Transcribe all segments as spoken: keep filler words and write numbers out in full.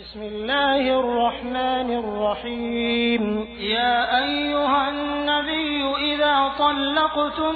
بسم الله الرحمن الرحيم. يا أيها النبي إذا طلقتم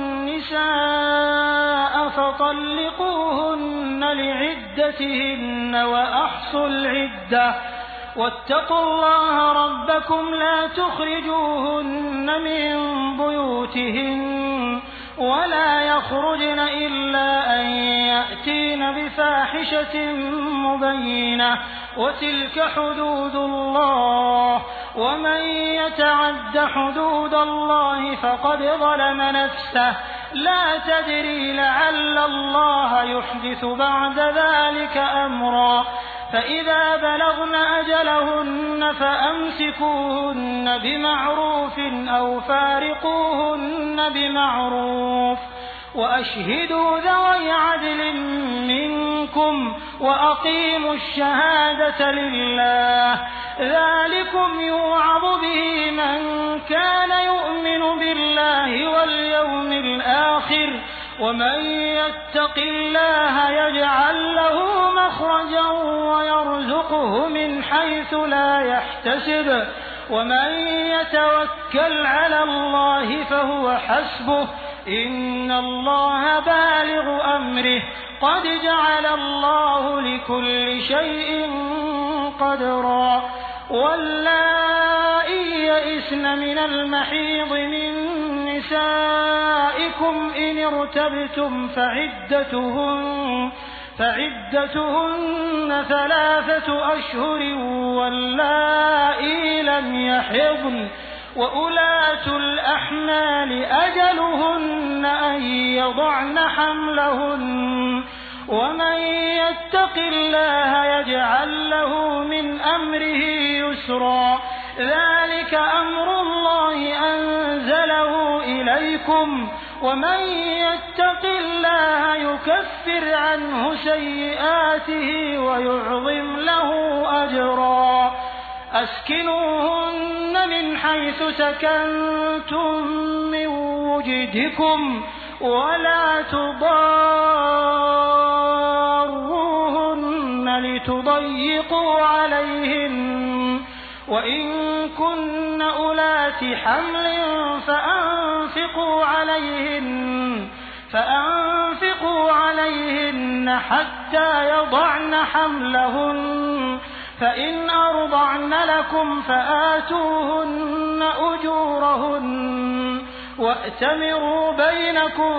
النساء فطلقوهن لعدتهن وأحصوا العدة واتقوا الله ربكم لا تخرجوهن من بيوتهن ولا يخرجن إلا أن يأتين بفاحشة مبينة وتلك حدود الله ومن يتعد حدود الله فقد ظلم نفسه لا تدري لعل الله يحدث بعد ذلك أمرا فإذا بلغن أجلهن فأمسكوهن بمعروف أو فارقوهن بمعروف وأشهدوا ذوي عدل منكم وأقيموا الشهادة لله ذلكم يوعظ به من كان يؤمن بالله واليوم الآخر ومن يتق الله يجعل له مخرجا ويرزقه من حيث لا يحتسب ومن يتوكل على الله فهو حسبه إن الله بالغ أمره قد جعل الله لكل شيء قدرا واللائي يئسن من المحيض من نسائكم إن ارتبتم فعدتهن فعدتهن ثلاثة أشهر واللائي لم يحضن وأولاة الأحمال أجلهن أن يضعن حملهن ومن يتق الله يجعل له من أمره يسرا ذلك أمر الله أنزله إليكم ومن يتق الله يكفر عنه سيئاته ويعظم له أجرا أسكنوهن من حيث سكنتم من وجدكم ولا تضاروهن لتضيقوا عليهن وإن كن أولات حمل فأنفقوا عليهن فأنفقوا عليهن حتى يضعن حملهن فإن أرضعن لكم فآتوهن أجورهن وأتمروا بينكم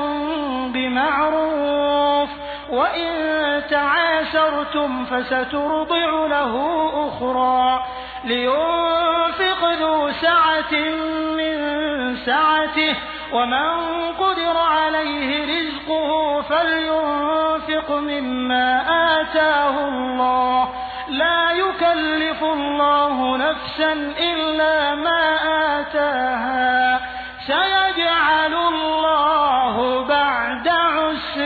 بمعروف وإن تعاسرتم فسترضع له أخرى لينفق ذو سعة من سعته ومن قدر عليه رزقه فلينفق مما آتاه الله لا يكلف الله نفسا إلا ما آتاها سيجعل الله بعد عسر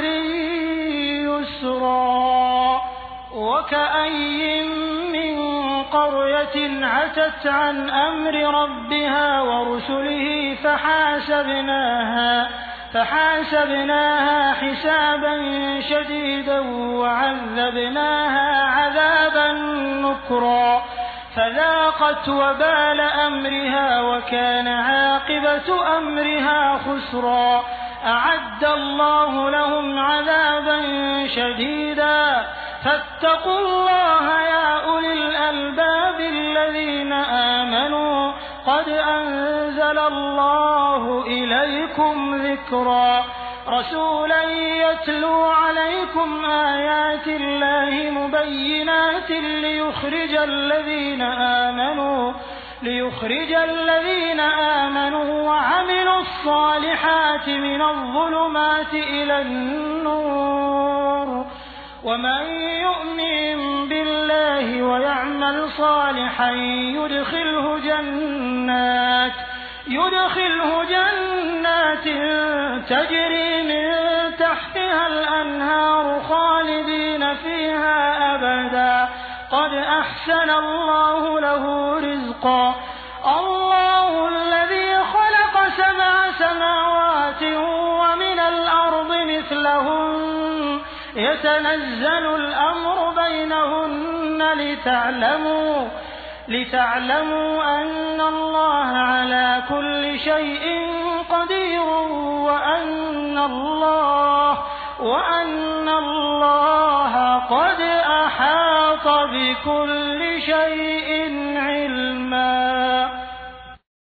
يسرا وكأي من قرية عتت عن أمر ربها ورسله فحاسبناها فحاسبناها حسابا شديدا وعذبناها عذابا نكرا فذاقت وبال أمرها وكان عاقبة أمرها خسرا أعد الله لهم عذابا شديدا فاتقوا الله يا أولي الألباب الذين آمنوا قد أنزل الله إليكم ذكرا رسولا يتلو عليكم آيات الله مبينات ليخرج الذين آمنوا ليخرج الذين آمنوا وعملوا الصالحات من الظلمات إلى النور ومن يؤمن بالله ويعمل صالحا يدخله جنات يدخله جنات تجري من تحتها الأنهار خالدين فيها أبدا قد أحسن الله له رزقا الله الذي خلق سبع سماوات ومن الأرض مثلهن يتنزل الأمر بينهن لتعلموا لتعلموا أن الله على كل شيء قدير وأن الله وأن الله قد أحاط بكل شيء علما.